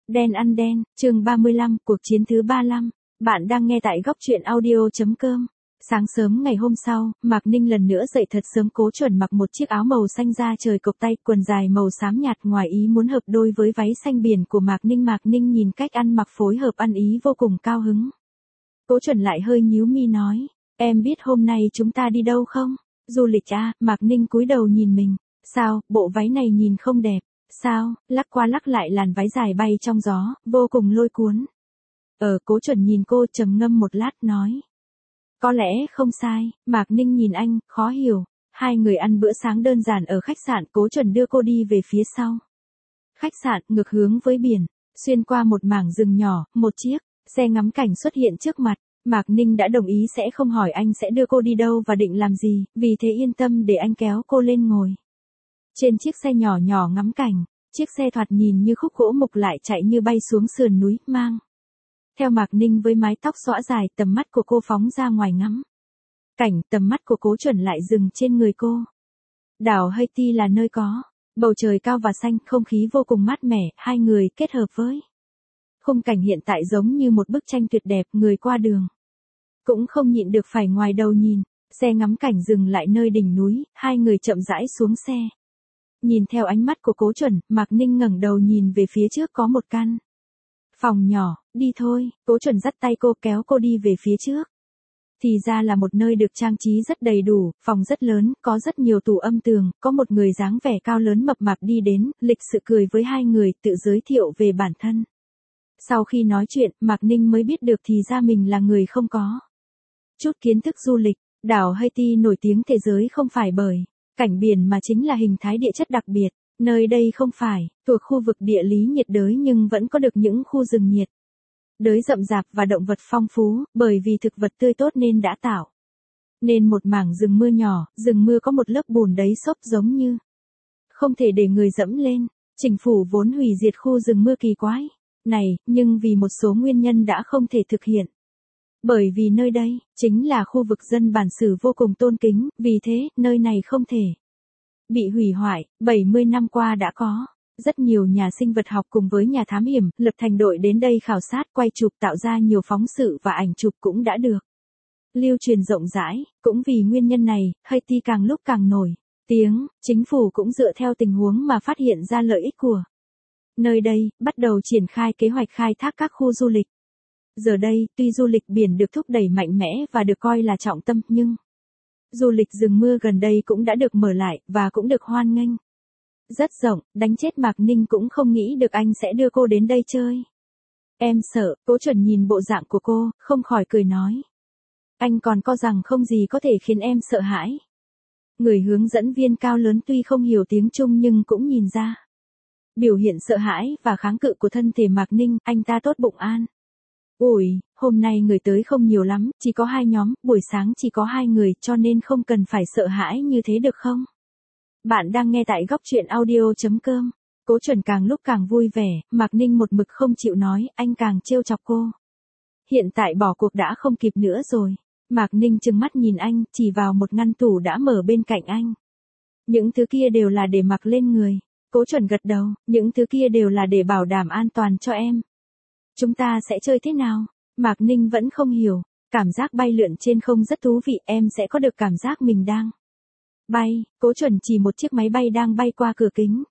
Đen ăn đen, chương 35, cuộc chiến thứ 35. Bạn đang nghe tại góc truyện audio.com. Sáng sớm ngày hôm sau, Mạc Ninh lần nữa dậy thật sớm. Cố Chuẩn mặc một chiếc áo màu xanh da trời cộc tay, quần dài màu xám nhạt ngoài ý muốn hợp đôi với váy xanh biển của Mạc Ninh. Mạc Ninh nhìn cách ăn mặc phối hợp ăn ý vô cùng cao hứng. Cố Chuẩn lại hơi nhíu mi nói, em biết hôm nay chúng ta đi đâu không? Du lịch à? Mạc Ninh cúi đầu nhìn mình. Sao, bộ váy này nhìn không đẹp? Sao, lắc qua lắc lại làn váy dài bay trong gió, vô cùng lôi cuốn. Cố Chuẩn nhìn cô trầm ngâm một lát nói. Có lẽ không sai. Mạc Ninh nhìn anh, khó hiểu. Hai người ăn bữa sáng đơn giản ở khách sạn. Cố Chuẩn đưa cô đi về phía sau khách sạn, ngược hướng với biển. Xuyên qua một mảng rừng nhỏ, một chiếc xe ngắm cảnh xuất hiện trước mặt. Mạc Ninh đã đồng ý sẽ không hỏi anh sẽ đưa cô đi đâu và định làm gì, vì thế yên tâm để anh kéo cô lên ngồi. Trên chiếc xe nhỏ nhỏ ngắm cảnh, chiếc xe thoạt nhìn như khúc gỗ mục lại chạy như bay xuống sườn núi, mang theo Mạc Ninh với mái tóc xõa dài. Tầm mắt của cô phóng ra ngoài ngắm cảnh, tầm mắt của Cố Chuẩn lại dừng trên người cô. Đảo Haiti là nơi có bầu trời cao và xanh, không khí vô cùng mát mẻ, hai người kết hợp với khung cảnh hiện tại giống như một bức tranh tuyệt đẹp. Người qua đường cũng không nhịn được phải ngoái đầu nhìn. Xe ngắm cảnh dừng lại nơi đỉnh núi, hai người chậm rãi xuống xe. Nhìn theo ánh mắt của Cố Chuẩn, Mạc Ninh ngẩng đầu nhìn về phía trước có một căn phòng nhỏ. Đi thôi. Cố Chuẩn dắt tay cô kéo cô đi về phía trước. Thì ra là một nơi được trang trí rất đầy đủ, phòng rất lớn, có rất nhiều tủ âm tường, có một người dáng vẻ cao lớn mập mạp đi đến, lịch sự cười với hai người, tự giới thiệu về bản thân. Sau khi nói chuyện, Mạc Ninh mới biết được thì ra mình là người không có chút kiến thức du lịch. Đảo Haiti nổi tiếng thế giới không phải bởi cảnh biển mà chính là hình thái địa chất đặc biệt. Nơi đây không phải thuộc khu vực địa lý nhiệt đới nhưng vẫn có được những khu rừng nhiệt đới rậm rạp và động vật phong phú, bởi vì thực vật tươi tốt nên đã tạo nên một mảng rừng mưa nhỏ. Rừng mưa có một lớp bùn đấy xốp giống như không thể để người dẫm lên. Chính phủ vốn hủy diệt khu rừng mưa kỳ quái này, nhưng vì một số nguyên nhân đã không thể thực hiện. Bởi vì nơi đây chính là khu vực dân bản xứ vô cùng tôn kính, vì thế nơi này không thể bị hủy hoại. 70 năm qua đã có rất nhiều nhà sinh vật học cùng với nhà thám hiểm lập thành đội đến đây khảo sát, quay chụp, tạo ra nhiều phóng sự và ảnh chụp cũng đã được lưu truyền rộng rãi. Cũng vì nguyên nhân này, Haiti càng lúc càng nổi tiếng. Chính phủ cũng dựa theo tình huống mà phát hiện ra lợi ích của nơi đây, bắt đầu triển khai kế hoạch khai thác các khu du lịch. Giờ đây, tuy du lịch biển được thúc đẩy mạnh mẽ và được coi là trọng tâm, nhưng du lịch rừng mưa gần đây cũng đã được mở lại, và cũng được hoan nghênh rất rộng. Đánh chết Mạc Ninh cũng không nghĩ được anh sẽ đưa cô đến đây chơi. Em sợ. Cố Chuẩn nhìn bộ dạng của cô, không khỏi cười nói. Anh còn có rằng không gì có thể khiến em sợ hãi. Người hướng dẫn viên cao lớn tuy không hiểu tiếng Trung nhưng cũng nhìn ra biểu hiện sợ hãi và kháng cự của thân thể Mạc Ninh. Anh ta tốt bụng an ủi, hôm nay người tới không nhiều lắm, chỉ có 2 nhóm, buổi sáng chỉ có 2 người, cho nên không cần phải sợ hãi như thế được không? Bạn đang nghe tại góc truyện audio.com. Cố Chuẩn càng lúc càng vui vẻ, Mạc Ninh một mực không chịu nói, anh càng trêu chọc cô. Hiện tại bỏ cuộc đã không kịp nữa rồi. Mạc Ninh trừng mắt nhìn anh, chỉ vào một ngăn tủ đã mở bên cạnh anh. Những thứ kia đều là để mặc lên người. Cố Chuẩn gật đầu, những thứ kia đều là để bảo đảm an toàn cho em. Chúng ta sẽ chơi thế nào? Mạc Ninh vẫn không hiểu. Cảm giác bay lượn trên không rất thú vị, em sẽ có được cảm giác mình đang bay. Cố Chuẩn chỉ một chiếc máy bay đang bay qua cửa kính.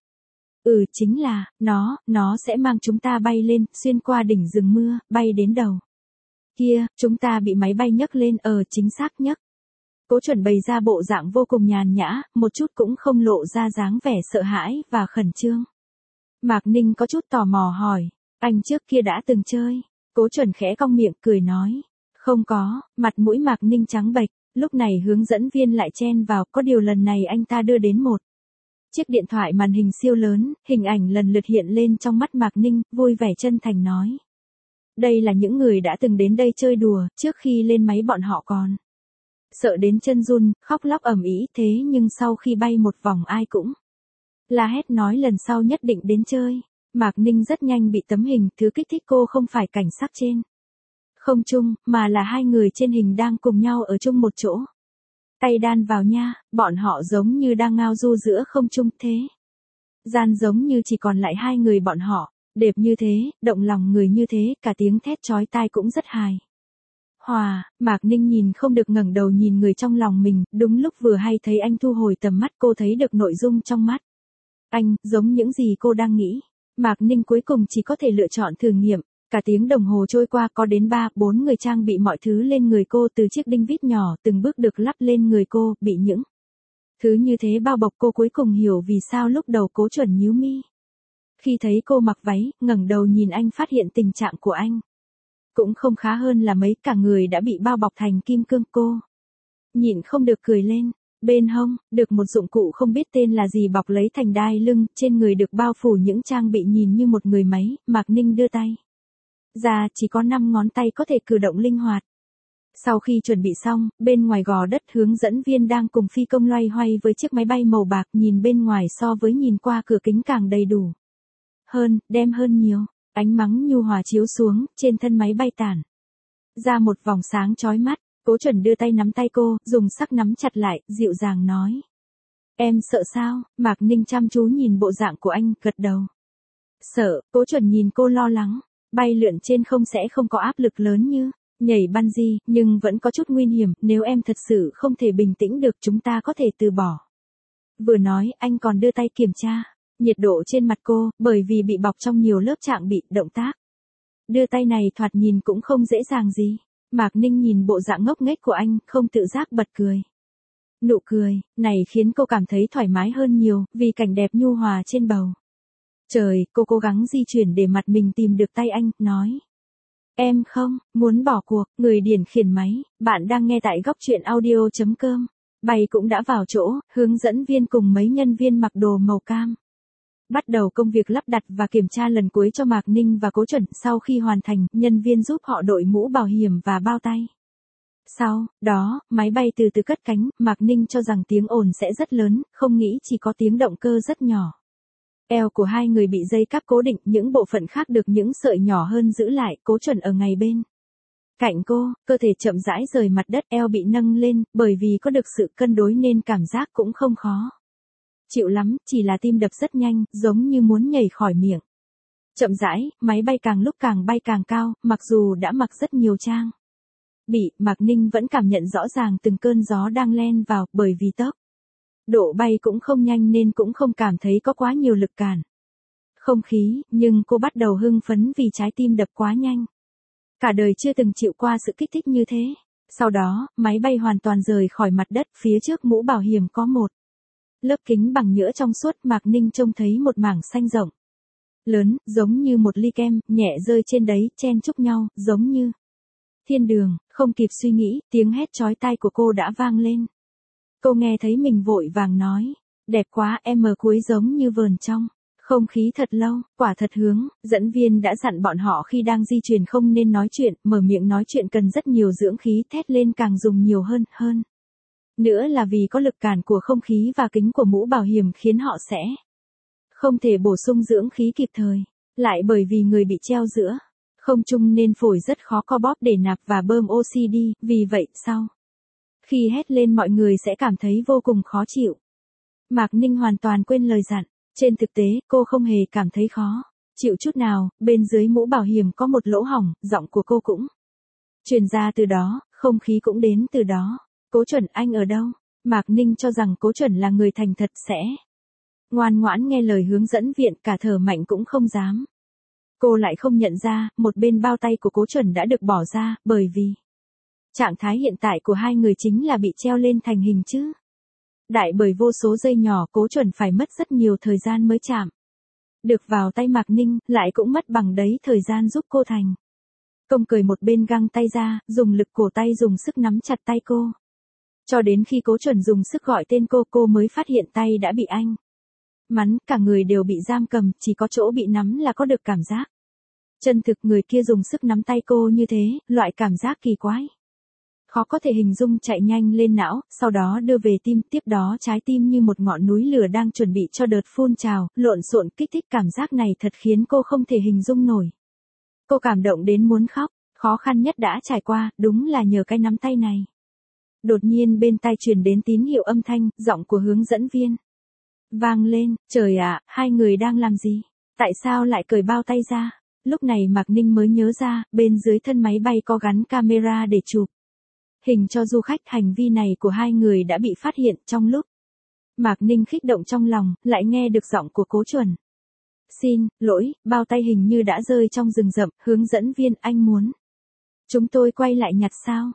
Chính là, nó sẽ mang chúng ta bay lên, xuyên qua đỉnh rừng mưa, bay đến đầu kia, chúng ta bị máy bay nhấc lên. Chính xác nhấc. Cố Chuẩn bày ra bộ dạng vô cùng nhàn nhã, một chút cũng không lộ ra dáng vẻ sợ hãi và khẩn trương. Mạc Ninh có chút tò mò hỏi, anh trước kia đã từng chơi? Cố Chuẩn khẽ cong miệng cười nói, không có. Mặt mũi Mạc Ninh trắng bệch. Lúc này hướng dẫn viên lại chen vào, có điều lần này anh ta đưa đến một chiếc điện thoại màn hình siêu lớn, hình ảnh lần lượt hiện lên trong mắt Mạc Ninh, vui vẻ chân thành nói. Đây là những người đã từng đến đây chơi đùa, trước khi lên máy bọn họ còn sợ đến chân run, khóc lóc ầm ĩ, thế nhưng sau khi bay một vòng ai cũng la hét nói lần sau nhất định đến chơi. Mạc Ninh rất nhanh bị tấm hình, thứ kích thích cô không phải cảnh sắc trên không trung, mà là hai người trên hình đang cùng nhau ở chung một chỗ. Tay đan vào nha, bọn họ giống như đang ngao du giữa không trung thế. Gian giống như chỉ còn lại hai người bọn họ. Đẹp như thế, động lòng người như thế, cả tiếng thét chói tai cũng rất hài. Hòa, Mạc Ninh nhìn không được ngẩng đầu nhìn người trong lòng mình, đúng lúc vừa hay thấy anh thu hồi tầm mắt cô thấy được nội dung trong mắt. Anh, giống những gì cô đang nghĩ. Mạc Ninh cuối cùng chỉ có thể lựa chọn thử nghiệm. Cả tiếng đồng hồ trôi qua có đến 3-4 người trang bị mọi thứ lên người cô từ chiếc đinh vít nhỏ từng bước được lắp lên người cô, bị những thứ như thế bao bọc cô cuối cùng hiểu vì sao lúc đầu Cố Chuẩn nhíu mi. Khi thấy cô mặc váy, ngẩng đầu nhìn anh phát hiện tình trạng của anh cũng không khá hơn là mấy, cả người đã bị bao bọc thành kim cương cô. Nhịn không được cười lên, bên hông, được một dụng cụ không biết tên là gì bọc lấy thành đai lưng, trên người được bao phủ những trang bị nhìn như một người máy, Mạc Ninh đưa tay ra chỉ có 5 ngón tay có thể cử động linh hoạt. Sau khi chuẩn bị xong, bên ngoài gò đất hướng dẫn viên đang cùng phi công loay hoay với chiếc máy bay màu bạc nhìn bên ngoài so với nhìn qua cửa kính càng đầy đủ. Đem hơn nhiều, ánh mắng nhu hòa chiếu xuống, trên thân máy bay tản ra một vòng sáng chói mắt. Cố Chuẩn đưa tay nắm tay cô, dùng sắc nắm chặt lại, dịu dàng nói. Em sợ sao? Mạc Ninh chăm chú nhìn bộ dạng của anh, gật đầu. Sợ, Cố Chuẩn nhìn cô lo lắng. Bay lượn trên không sẽ không có áp lực lớn như nhảy bungee, nhưng vẫn có chút nguy hiểm, nếu em thật sự không thể bình tĩnh được chúng ta có thể từ bỏ. Vừa nói, anh còn đưa tay kiểm tra nhiệt độ trên mặt cô, bởi vì bị bọc trong nhiều lớp trạng bị, động tác đưa tay này thoạt nhìn cũng không dễ dàng gì. Mạc Ninh nhìn bộ dạng ngốc nghếch của anh, không tự giác bật cười. Nụ cười này khiến cô cảm thấy thoải mái hơn nhiều, vì cảnh đẹp nhu hòa trên bầu trời. Cô cố gắng di chuyển để mặt mình tìm được tay anh, nói. Em không muốn bỏ cuộc. Người điều khiển máy, bạn đang nghe tại góc truyện audio.com. Bay cũng đã vào chỗ, hướng dẫn viên cùng mấy nhân viên mặc đồ màu cam bắt đầu công việc lắp đặt và kiểm tra lần cuối cho Mạc Ninh và Cố Chuẩn. Sau khi hoàn thành, nhân viên giúp họ đội mũ bảo hiểm và bao tay. Sau đó, máy bay từ từ cất cánh, Mạc Ninh cho rằng tiếng ồn sẽ rất lớn, không nghĩ chỉ có tiếng động cơ rất nhỏ. Eo của hai người bị dây cáp cố định, những bộ phận khác được những sợi nhỏ hơn giữ lại. Cố Chuẩn ở ngay bên cạnh cô, cơ thể chậm rãi rời mặt đất, eo bị nâng lên, bởi vì có được sự cân đối nên cảm giác cũng không khó chịu lắm, chỉ là tim đập rất nhanh, giống như muốn nhảy khỏi miệng. Chậm rãi, máy bay càng lúc càng bay càng cao, mặc dù đã mặc rất nhiều trang bị, Mạc Ninh vẫn cảm nhận rõ ràng từng cơn gió đang len vào, bởi vì tốc độ bay cũng không nhanh nên cũng không cảm thấy có quá nhiều lực cản không khí, nhưng cô bắt đầu hưng phấn vì trái tim đập quá nhanh. Cả đời chưa từng chịu qua sự kích thích như thế. Sau đó, máy bay hoàn toàn rời khỏi mặt đất, phía trước mũ bảo hiểm có một lớp kính bằng nhựa trong suốt. Mạc Ninh trông thấy một mảng xanh rộng lớn, giống như một ly kem, nhẹ rơi trên đấy, chen chúc nhau, giống như thiên đường. Không kịp suy nghĩ, tiếng hét chói tai của cô đã vang lên. Cô nghe thấy mình vội vàng nói, đẹp quá, em mờ cuối giống như vờn trong không khí thật lâu. Quả thật, hướng dẫn viên đã dặn bọn họ khi đang di chuyển không nên nói chuyện, mở miệng nói chuyện cần rất nhiều dưỡng khí, thét lên càng dùng nhiều hơn. Nữa là vì có lực cản của không khí và kính của mũ bảo hiểm khiến họ sẽ không thể bổ sung dưỡng khí kịp thời. Lại bởi vì người bị treo giữa không trung nên phổi rất khó co bóp để nạp và bơm oxy đi, vì vậy sau khi hét lên mọi người sẽ cảm thấy vô cùng khó chịu. Mạc Ninh hoàn toàn quên lời dặn. Trên thực tế, cô không hề cảm thấy khó chịu chút nào, bên dưới mũ bảo hiểm có một lỗ hổng, giọng của cô cũng truyền ra từ đó, không khí cũng đến từ đó. Cố Chuẩn, anh ở đâu? Mạc Ninh cho rằng Cố Chuẩn là người thành thật sẽ ngoan ngoãn nghe lời hướng dẫn viện, cả thở mạnh cũng không dám. Cô lại không nhận ra, một bên bao tay của Cố Chuẩn đã được bỏ ra, bởi vì trạng thái hiện tại của hai người chính là bị treo lên thành hình chứ. Đại bởi vô số dây nhỏ, Cố Chuẩn phải mất rất nhiều thời gian mới chạm được vào tay Mạc Ninh, lại cũng mất bằng đấy thời gian giúp cô thành công cởi một bên găng tay ra, dùng lực cổ tay dùng sức nắm chặt tay cô. Cho đến khi Cố Chuẩn dùng sức gọi tên cô mới phát hiện tay đã bị anh mắn, cả người đều bị giam cầm, chỉ có chỗ bị nắm là có được cảm giác chân thực. Người kia dùng sức nắm tay cô như thế, loại cảm giác kỳ quái khó có thể hình dung chạy nhanh lên não, sau đó đưa về tim, tiếp đó trái tim như một ngọn núi lửa đang chuẩn bị cho đợt phun trào, lộn xộn kích thích. Cảm giác này thật khiến cô không thể hình dung nổi. Cô cảm động đến muốn khóc, khó khăn nhất đã trải qua, đúng là nhờ cái nắm tay này. Đột nhiên bên tai truyền đến tín hiệu âm thanh, giọng của hướng dẫn viên vang lên. Trời ạ, hai người đang làm gì? Tại sao lại cởi bao tay ra? Lúc này Mạc Ninh mới nhớ ra, bên dưới thân máy bay có gắn camera để chụp hình cho du khách. Hành vi này của hai người đã bị phát hiện trong lúc Mạc Ninh kích động trong lòng, lại nghe được giọng của Cố Chuẩn. Xin lỗi, bao tay hình như đã rơi trong rừng rậm. Hướng dẫn viên, anh muốn chúng tôi quay lại nhặt sao?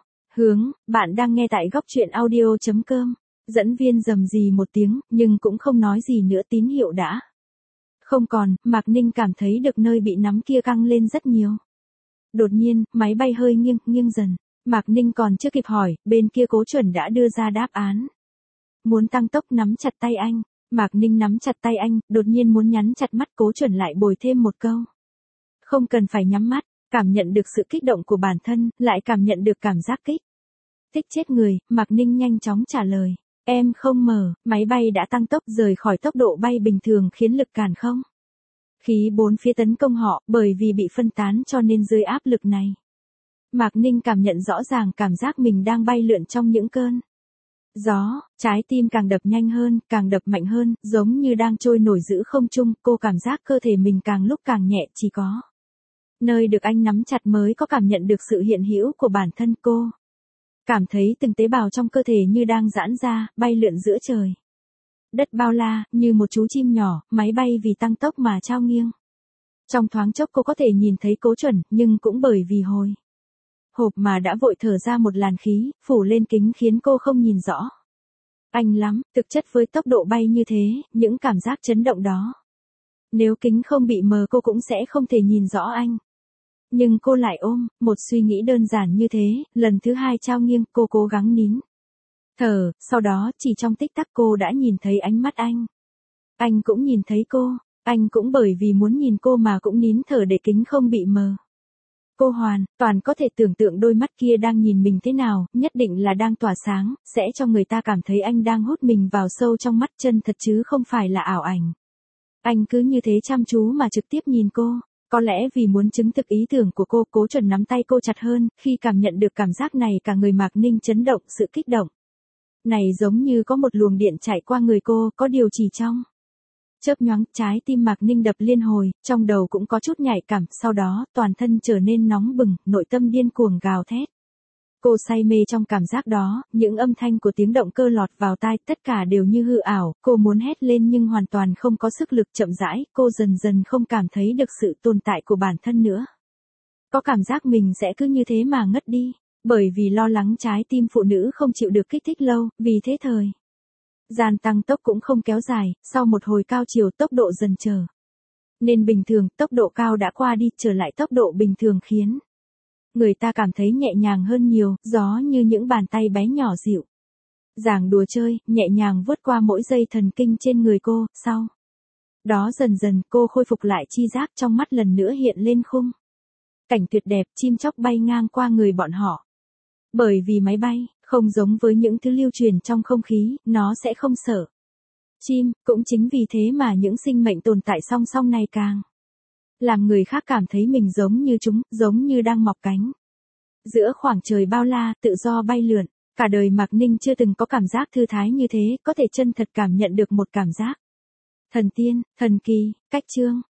Bạn đang nghe tại góc truyện audio.com. Dẫn viên rầm rì một tiếng, nhưng cũng không nói gì nữa. Tín hiệu đã không còn. Mạc Ninh cảm thấy được nơi bị nắm kia căng lên rất nhiều. Đột nhiên, máy bay hơi nghiêng dần. Mạc Ninh còn chưa kịp hỏi, bên kia Cố Chuẩn đã đưa ra đáp án. Muốn tăng tốc, nắm chặt tay anh. Mạc Ninh nắm chặt tay anh, đột nhiên muốn nhắm chặt mắt. Cố Chuẩn lại bồi thêm một câu. Không cần phải nhắm mắt. Cảm nhận được sự kích động của bản thân, lại cảm nhận được cảm giác kích thích chết người. Mạc Ninh nhanh chóng trả lời. Em không mở. Máy bay đã tăng tốc rời khỏi tốc độ bay bình thường khiến lực cản không khí bốn phía tấn công họ, bởi vì bị phân tán cho nên dưới áp lực này. Mạc Ninh cảm nhận rõ ràng cảm giác mình đang bay lượn trong những cơn gió, trái tim càng đập nhanh hơn, càng đập mạnh hơn, giống như đang trôi nổi giữa không trung. Cô cảm giác cơ thể mình càng lúc càng nhẹ, chỉ có nơi được anh nắm chặt mới có cảm nhận được sự hiện hữu của bản thân cô. Cảm thấy từng tế bào trong cơ thể như đang giãn ra, bay lượn giữa trời đất bao la, như một chú chim nhỏ. Máy bay vì tăng tốc mà trao nghiêng. Trong thoáng chốc cô có thể nhìn thấy Cố Chuẩn, nhưng cũng bởi vì hồi hộp mà đã vội thở ra một làn khí, phủ lên kính khiến cô không nhìn rõ anh lắm. Thực chất với tốc độ bay như thế, những cảm giác chấn động đó, nếu kính không bị mờ cô cũng sẽ không thể nhìn rõ anh. Nhưng cô lại ôm một suy nghĩ đơn giản như thế. Lần thứ hai trao nghiêng, cô cố gắng nín thở, sau đó chỉ trong tích tắc cô đã nhìn thấy ánh mắt anh. Anh cũng nhìn thấy cô, anh cũng bởi vì muốn nhìn cô mà cũng nín thở để kính không bị mờ. Cô hoàn toàn có thể tưởng tượng đôi mắt kia đang nhìn mình thế nào, nhất định là đang tỏa sáng, sẽ cho người ta cảm thấy anh đang hút mình vào sâu trong mắt, chân thật chứ không phải là ảo ảnh. Anh cứ như thế chăm chú mà trực tiếp nhìn cô. Có lẽ vì muốn chứng thực ý tưởng của cô, Cố Chuẩn nắm tay cô chặt hơn. Khi cảm nhận được cảm giác này, cả người Mạc Ninh chấn động. Sự kích động này giống như có một luồng điện chạy qua người cô, có điều chỉ trong chớp nhoáng. Trái tim Mạc Ninh đập liên hồi, trong đầu cũng có chút nhạy cảm, sau đó toàn thân trở nên nóng bừng, nội tâm điên cuồng gào thét. Cô say mê trong cảm giác đó, những âm thanh của tiếng động cơ lọt vào tai, tất cả đều như hư ảo. Cô muốn hét lên nhưng hoàn toàn không có sức lực. Chậm rãi, cô dần dần không cảm thấy được sự tồn tại của bản thân nữa. Có cảm giác mình sẽ cứ như thế mà ngất đi, bởi vì lo lắng trái tim phụ nữ không chịu được kích thích lâu, vì thế thời gian tăng tốc cũng không kéo dài. Sau một hồi cao chiều, tốc độ dần trở nên bình thường. Tốc độ cao đã qua đi, trở lại tốc độ bình thường khiến người ta cảm thấy nhẹ nhàng hơn nhiều. Gió như những bàn tay bé nhỏ dịu dàng đùa chơi, nhẹ nhàng vuốt qua mỗi dây thần kinh trên người cô. Sau đó dần dần cô khôi phục lại chi giác, trong mắt lần nữa hiện lên khung cảnh tuyệt đẹp. Chim chóc bay ngang qua người bọn họ. Bởi vì máy bay không giống với những thứ lưu truyền trong không khí, nó sẽ không sợ chim. Cũng chính vì thế mà những sinh mệnh tồn tại song song này càng làm người khác cảm thấy mình giống như chúng, giống như đang mọc cánh giữa khoảng trời bao la, tự do bay lượn. Cả đời Mạc Ninh chưa từng có cảm giác thư thái như thế, có thể chân thật cảm nhận được một cảm giác thần tiên, thần kỳ. Cách chương